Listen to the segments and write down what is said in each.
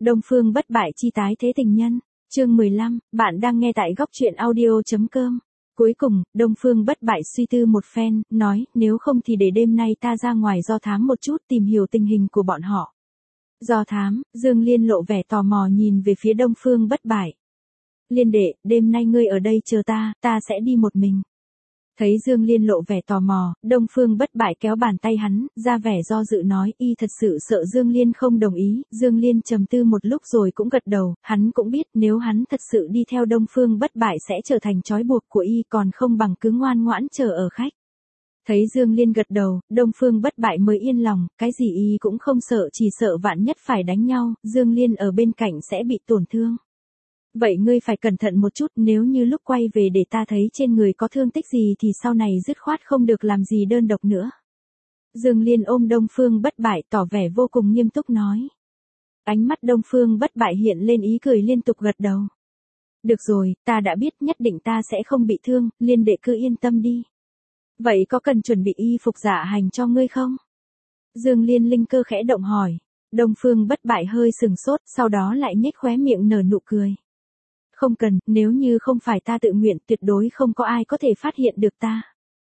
Đông Phương Bất Bại chi tái thế tình nhân. Chương 15, bạn đang nghe tại góc truyện audio.com. Cuối cùng, Đông Phương Bất Bại suy tư một phen, nói, nếu không thì để đêm nay ta ra ngoài do thám một chút tìm hiểu tình hình của bọn họ. Do thám, Dương Liên lộ vẻ tò mò nhìn về phía Đông Phương Bất Bại. Liên đệ, đêm nay ngươi ở đây chờ ta sẽ đi một mình. Thấy Dương Liên lộ vẻ tò mò, Đông Phương Bất Bại kéo bàn tay hắn, ra vẻ do dự nói, y thật sự sợ Dương Liên không đồng ý. Dương Liên trầm tư một lúc rồi cũng gật đầu, hắn cũng biết nếu hắn thật sự đi theo Đông Phương Bất Bại sẽ trở thành trói buộc của y, còn không bằng cứ ngoan ngoãn chờ ở khách. Thấy Dương Liên gật đầu, Đông Phương Bất Bại mới yên lòng, cái gì y cũng không sợ, chỉ sợ vạn nhất phải đánh nhau, Dương Liên ở bên cạnh sẽ bị tổn thương. Vậy ngươi phải cẩn thận một chút, nếu như lúc quay về để ta thấy trên người có thương tích gì thì sau này dứt khoát không được làm gì đơn độc nữa. Dương Liên ôm Đông Phương Bất Bại tỏ vẻ vô cùng nghiêm túc nói. Ánh mắt Đông Phương Bất Bại hiện lên ý cười liên tục gật đầu. Được rồi, ta đã biết, nhất định ta sẽ không bị thương, Liên đệ cứ yên tâm đi. Vậy có cần chuẩn bị y phục dạ hành cho ngươi không? Dương Liên linh cơ khẽ động hỏi. Đông Phương Bất Bại hơi sừng sốt, sau đó lại nhếch khóe miệng nở nụ cười. Không cần, nếu như không phải ta tự nguyện tuyệt đối không có ai có thể phát hiện được ta.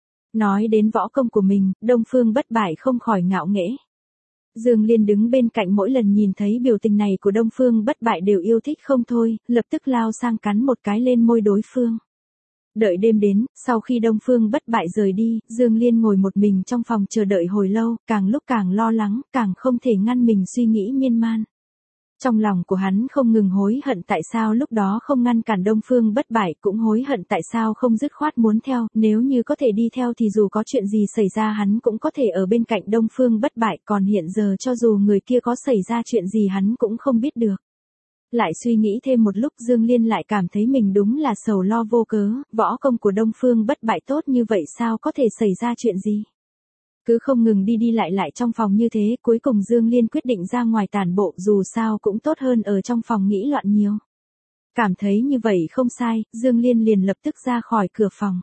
Nói đến võ công của mình, Đông Phương Bất Bại không khỏi ngạo nghễ. Dương Liên đứng bên cạnh mỗi lần nhìn thấy biểu tình này của Đông Phương Bất Bại đều yêu thích không thôi, lập tức lao sang cắn một cái lên môi đối phương. Đợi đêm đến, sau khi Đông Phương Bất Bại rời đi, Dương Liên ngồi một mình trong phòng chờ đợi hồi lâu, càng lúc càng lo lắng, càng không thể ngăn mình suy nghĩ miên man. Trong lòng của hắn không ngừng hối hận tại sao lúc đó không ngăn cản Đông Phương Bất Bại, cũng hối hận tại sao không dứt khoát muốn theo, nếu như có thể đi theo thì dù có chuyện gì xảy ra hắn cũng có thể ở bên cạnh Đông Phương Bất Bại, còn hiện giờ cho dù người kia có xảy ra chuyện gì hắn cũng không biết được. Lại suy nghĩ thêm một lúc, Dương Liên lại cảm thấy mình đúng là sầu lo vô cớ, võ công của Đông Phương Bất Bại tốt như vậy sao có thể xảy ra chuyện gì. Cứ không ngừng đi lại trong phòng như thế, cuối cùng Dương Liên quyết định ra ngoài tản bộ, dù sao cũng tốt hơn ở trong phòng nghĩ loạn nhiều. Cảm thấy như vậy không sai, Dương Liên liền lập tức ra khỏi cửa phòng.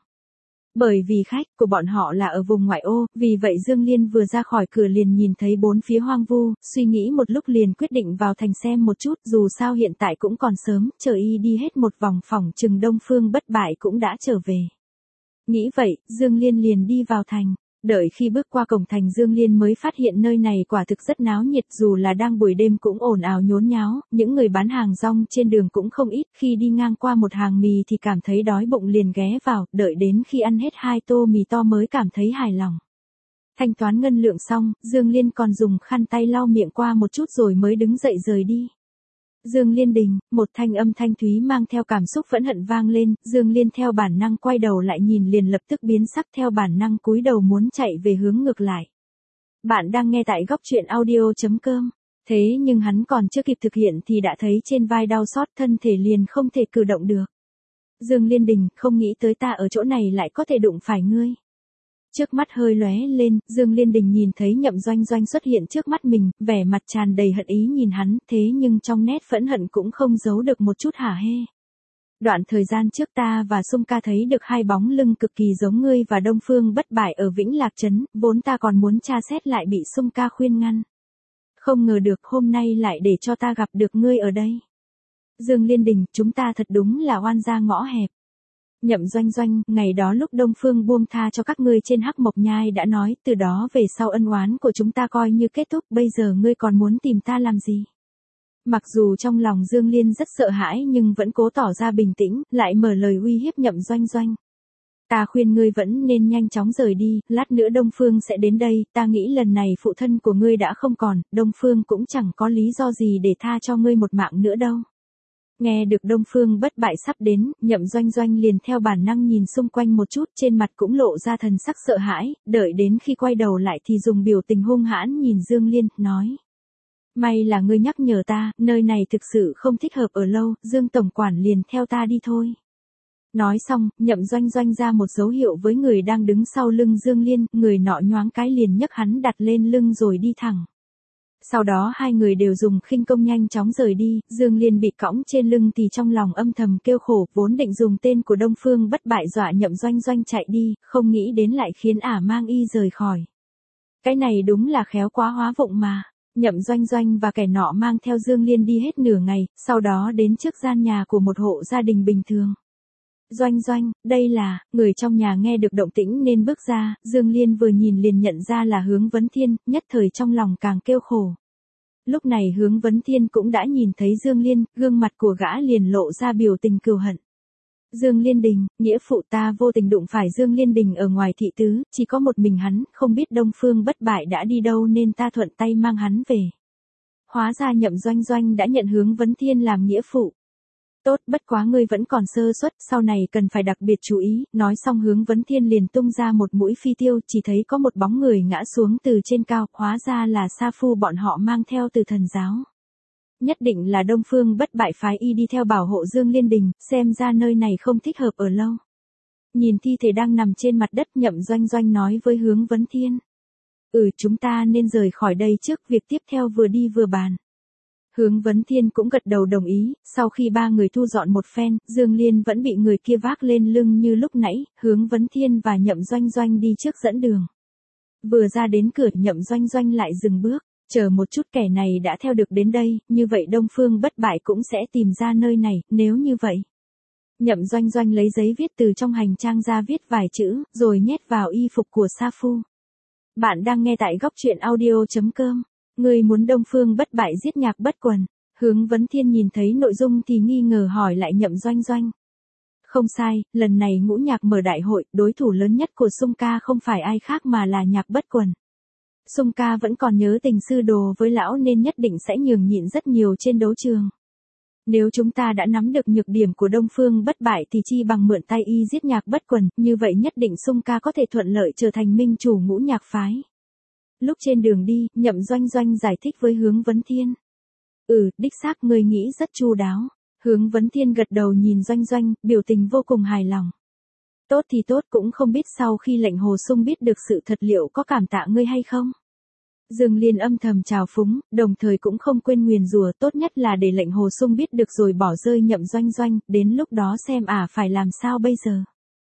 Bởi vì khách của bọn họ là ở vùng ngoại ô, vì vậy Dương Liên vừa ra khỏi cửa liền nhìn thấy bốn phía hoang vu, suy nghĩ một lúc liền quyết định vào thành xem một chút, dù sao hiện tại cũng còn sớm, chờ y đi hết một vòng phòng chừng Đông Phương Bất Bại cũng đã trở về. Nghĩ vậy, Dương Liên liền đi vào thành. Đợi khi bước qua cổng thành, Dương Liên mới phát hiện nơi này quả thực rất náo nhiệt, dù là đang buổi đêm cũng ồn ào nhốn nháo, những người bán hàng rong trên đường cũng không ít, khi đi ngang qua một hàng mì thì cảm thấy đói bụng liền ghé vào, đợi đến khi ăn hết 2 tô mì to mới cảm thấy hài lòng. Thanh toán ngân lượng xong, Dương Liên còn dùng khăn tay lau miệng qua một chút rồi mới đứng dậy rời đi. Dương Liên đình, một thanh âm thanh thúy mang theo cảm xúc phẫn hận vang lên, Dương Liên theo bản năng quay đầu lại nhìn liền lập tức biến sắc, theo bản năng cúi đầu muốn chạy về hướng ngược lại. Bạn đang nghe tại góc truyện audio.com. Thế nhưng hắn còn chưa kịp thực hiện thì đã thấy trên vai đau xót, thân thể liền không thể cử động được. Dương Liên đình, không nghĩ tới ta ở chỗ này lại có thể đụng phải ngươi. Trước mắt hơi lóe lên, Dương Liên đình nhìn thấy Nhậm Doanh Doanh xuất hiện trước mắt mình, vẻ mặt tràn đầy hận ý nhìn hắn, thế nhưng trong nét phẫn hận cũng không giấu được một chút hả hê. Đoạn thời gian trước ta và Sung ca thấy được 2 bóng lưng cực kỳ giống ngươi và Đông Phương Bất Bại ở Vĩnh Lạc Trấn, vốn ta còn muốn tra xét lại bị Sung ca khuyên ngăn. Không ngờ được hôm nay lại để cho ta gặp được ngươi ở đây. Dương Liên đình, chúng ta thật đúng là oan gia ngõ hẹp. Nhậm Doanh Doanh, ngày đó lúc Đông Phương buông tha cho các ngươi trên Hắc Mộc Nhai đã nói, từ đó về sau ân oán của chúng ta coi như kết thúc, bây giờ ngươi còn muốn tìm ta làm gì? Mặc dù trong lòng Dương Liên rất sợ hãi nhưng vẫn cố tỏ ra bình tĩnh, lại mở lời uy hiếp Nhậm Doanh Doanh. Ta khuyên ngươi vẫn nên nhanh chóng rời đi, lát nữa Đông Phương sẽ đến đây, ta nghĩ lần này phụ thân của ngươi đã không còn, Đông Phương cũng chẳng có lý do gì để tha cho ngươi một mạng nữa đâu. Nghe được Đông Phương Bất Bại sắp đến, Nhậm Doanh Doanh liền theo bản năng nhìn xung quanh một chút, trên mặt cũng lộ ra thần sắc sợ hãi, đợi đến khi quay đầu lại thì dùng biểu tình hung hãn nhìn Dương Liên, nói. May là ngươi nhắc nhở ta, nơi này thực sự không thích hợp ở lâu, Dương tổng quản liền theo ta đi thôi. Nói xong, Nhậm Doanh Doanh ra một dấu hiệu với người đang đứng sau lưng Dương Liên, người nọ nhoáng cái liền nhấc hắn đặt lên lưng rồi đi thẳng. Sau đó hai người đều dùng khinh công nhanh chóng rời đi, Dương Liên bị cõng trên lưng thì trong lòng âm thầm kêu khổ, vốn định dùng tên của Đông Phương Bất Bại dọa Nhậm Doanh Doanh chạy đi, không nghĩ đến lại khiến ả mang y rời khỏi. Cái này đúng là khéo quá hóa vụng mà. Nhậm Doanh Doanh và kẻ nọ mang theo Dương Liên đi hết nửa ngày, sau đó đến trước gian nhà của một hộ gia đình bình thường. Doanh Doanh, đây là, người trong nhà nghe được động tĩnh nên bước ra, Dương Liên vừa nhìn liền nhận ra là Hướng Vấn Thiên, nhất thời trong lòng càng kêu khổ. Lúc này Hướng Vấn Thiên cũng đã nhìn thấy Dương Liên, gương mặt của gã liền lộ ra biểu tình cừu hận. Dương Liên Đình, nghĩa phụ ta vô tình đụng phải Dương Liên Đình ở ngoài thị tứ, chỉ có một mình hắn, không biết Đông Phương Bất Bại đã đi đâu nên ta thuận tay mang hắn về. Hóa ra Nhậm Doanh Doanh đã nhận Hướng Vấn Thiên làm nghĩa phụ. Tốt, bất quá ngươi vẫn còn sơ suất, sau này cần phải đặc biệt chú ý, nói xong Hướng Vấn Thiên liền tung ra một mũi phi tiêu, chỉ thấy có một bóng người ngã xuống từ trên cao, hóa ra là sa phu bọn họ mang theo từ thần giáo. Nhất định là Đông Phương Bất Bại phái y đi theo bảo hộ Dương Liên Đình, xem ra nơi này không thích hợp ở lâu. Nhìn thi thể đang nằm trên mặt đất, Nhậm Doanh Doanh nói với Hướng Vấn Thiên. Chúng ta nên rời khỏi đây trước, việc tiếp theo vừa đi vừa bàn. Hướng Vấn Thiên cũng gật đầu đồng ý, sau khi ba người thu dọn một phen, Dương Liên vẫn bị người kia vác lên lưng như lúc nãy, Hướng Vấn Thiên và Nhậm Doanh Doanh đi trước dẫn đường. Vừa ra đến cửa, Nhậm Doanh Doanh lại dừng bước, chờ một chút, kẻ này đã theo được đến đây, như vậy Đông Phương Bất Bại cũng sẽ tìm ra nơi này, nếu như vậy. Nhậm Doanh Doanh lấy giấy viết từ trong hành trang ra viết vài chữ, rồi nhét vào y phục của sa phu. Bạn đang nghe tại góc truyện audio.com. Người muốn Đông Phương Bất Bại giết Nhạc Bất Quần. Hướng Vấn Thiên nhìn thấy nội dung thì nghi ngờ hỏi lại Nhậm Doanh Doanh. Không sai, lần này Ngũ Nhạc mở đại hội, đối thủ lớn nhất của Sung ca không phải ai khác mà là Nhạc Bất Quần. Sung ca vẫn còn nhớ tình sư đồ với lão nên nhất định sẽ nhường nhịn rất nhiều trên đấu trường. Nếu chúng ta đã nắm được nhược điểm của Đông Phương Bất Bại thì chi bằng mượn tay y giết Nhạc Bất Quần, như vậy nhất định Sung ca có thể thuận lợi trở thành minh chủ Ngũ Nhạc phái. Lúc trên đường đi, Nhậm Doanh Doanh giải thích với Hướng Vấn Thiên. Đích xác ngươi nghĩ rất chu đáo. Hướng Vấn Thiên gật đầu nhìn Doanh Doanh, biểu tình vô cùng hài lòng. Tốt thì tốt, cũng không biết sau khi lệnh Hồ Sung biết được sự thật liệu có cảm tạ ngươi hay không. Dương Liên âm thầm trào phúng, đồng thời cũng không quên nguyền rủa, tốt nhất là để lệnh Hồ Sung biết được rồi bỏ rơi Nhậm Doanh Doanh, đến lúc đó xem phải làm sao bây giờ.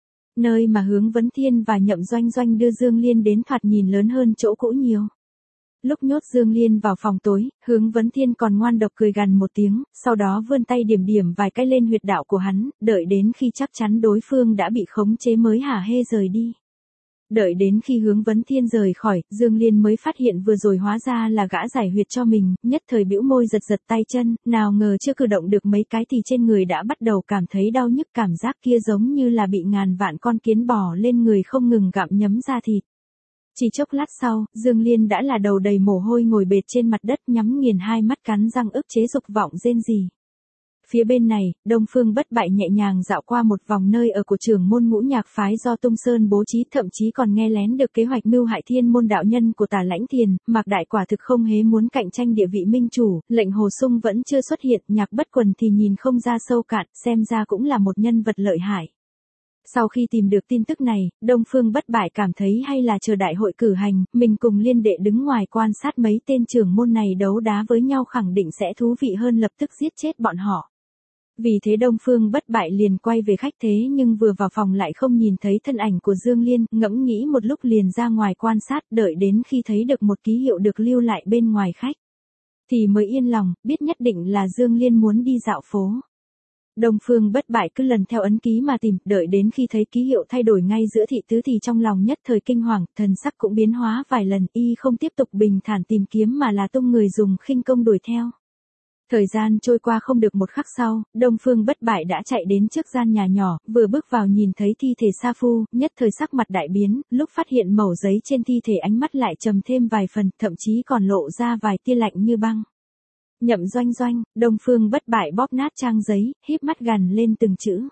Nơi mà Hướng Vấn Thiên và Nhậm Doanh Doanh đưa Dương Liên đến thoạt nhìn lớn hơn chỗ cũ nhiều. Lúc nhốt Dương Liên vào phòng tối, Hướng Vấn Thiên còn ngoan độc cười gằn một tiếng, sau đó vươn tay điểm điểm vài cái lên huyệt đạo của hắn, đợi đến khi chắc chắn đối phương đã bị khống chế mới hả hê rời đi. Đợi đến khi Hướng Vấn Thiên rời khỏi, Dương Liên mới phát hiện vừa rồi hóa ra là gã giải huyệt cho mình, nhất thời bĩu môi giật giật tay chân, nào ngờ chưa cử động được mấy cái thì trên người đã bắt đầu cảm thấy đau nhức, cảm giác kia giống như là bị ngàn vạn con kiến bò lên người không ngừng gặm nhấm da thịt. Chỉ chốc lát sau, Dương Liên đã là đầu đầy mồ hôi ngồi bệt trên mặt đất nhắm nghiền hai mắt cắn răng ức chế dục vọng rên rỉ. Phía bên này, Đông Phương Bất Bại nhẹ nhàng dạo qua một vòng nơi ở của trưởng môn Ngũ Nhạc phái do Tung Sơn bố trí, thậm chí còn nghe lén được kế hoạch mưu hại Thiên Môn đạo nhân của Tả Lãnh Thiền. Mạc Đại quả thực không hề muốn cạnh tranh địa vị minh chủ, lệnh Hồ Sung vẫn chưa xuất hiện, Nhạc Bất Quần thì nhìn không ra sâu cạn, xem ra cũng là một nhân vật lợi hại. Sau khi tìm được tin tức này, Đông Phương Bất Bại cảm thấy hay là chờ đại hội cử hành, mình cùng Liên Đệ đứng ngoài quan sát mấy tên trưởng môn này đấu đá với nhau khẳng định sẽ thú vị hơn lập tức giết chết bọn họ. Vì thế Đông Phương Bất Bại liền quay về khách, thế nhưng vừa vào phòng lại không nhìn thấy thân ảnh của Dương Liên, ngẫm nghĩ một lúc liền ra ngoài quan sát, đợi đến khi thấy được một ký hiệu được lưu lại bên ngoài khách. Thì mới yên lòng, biết nhất định là Dương Liên muốn đi dạo phố. Đông Phương Bất Bại cứ lần theo ấn ký mà tìm, đợi đến khi thấy ký hiệu thay đổi ngay giữa thị tứ thì trong lòng nhất thời kinh hoàng, thần sắc cũng biến hóa vài lần, y không tiếp tục bình thản tìm kiếm mà là tung người dùng khinh công đuổi theo. Thời gian trôi qua không được một khắc sau, Đông Phương Bất Bại đã chạy đến trước gian nhà nhỏ, vừa bước vào nhìn thấy thi thể sa phu, nhất thời sắc mặt đại biến, lúc phát hiện mẩu giấy trên thi thể ánh mắt lại trầm thêm vài phần, thậm chí còn lộ ra vài tia lạnh như băng. Nhậm Doanh Doanh, Đông Phương Bất Bại bóp nát trang giấy, híp mắt gằn lên từng chữ.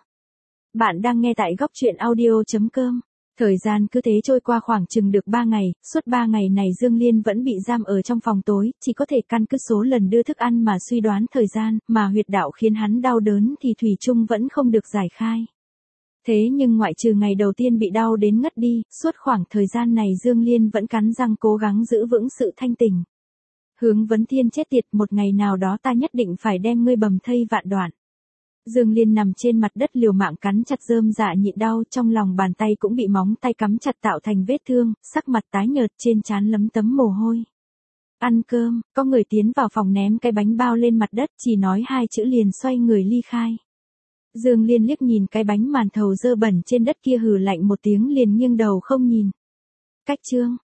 Bạn đang nghe tại góc truyện audio.com. Thời gian cứ thế trôi qua khoảng chừng được 3 ngày, suốt 3 ngày này Dương Liên vẫn bị giam ở trong phòng tối, chỉ có thể căn cứ số lần đưa thức ăn mà suy đoán thời gian, mà huyệt đạo khiến hắn đau đớn thì thủy chung vẫn không được giải khai. Thế nhưng ngoại trừ ngày đầu tiên bị đau đến ngất đi, suốt khoảng thời gian này Dương Liên vẫn cắn răng cố gắng giữ vững sự thanh tỉnh. Hướng Vấn Thiên chết tiệt, một ngày nào đó ta nhất định phải đem ngươi bầm thây vạn đoạn. Dương Liên nằm trên mặt đất liều mạng cắn chặt rơm dạ nhịn đau, trong lòng bàn tay cũng bị móng tay cắm chặt tạo thành vết thương, sắc mặt tái nhợt, trên trán lấm tấm mồ hôi. Ăn cơm, có người tiến vào phòng ném cái bánh bao lên mặt đất, chỉ nói 2 chữ liền xoay người ly khai. Dương Liên liếc nhìn cái bánh màn thầu dơ bẩn trên đất kia hừ lạnh một tiếng liền nghiêng đầu không nhìn. Cách chương.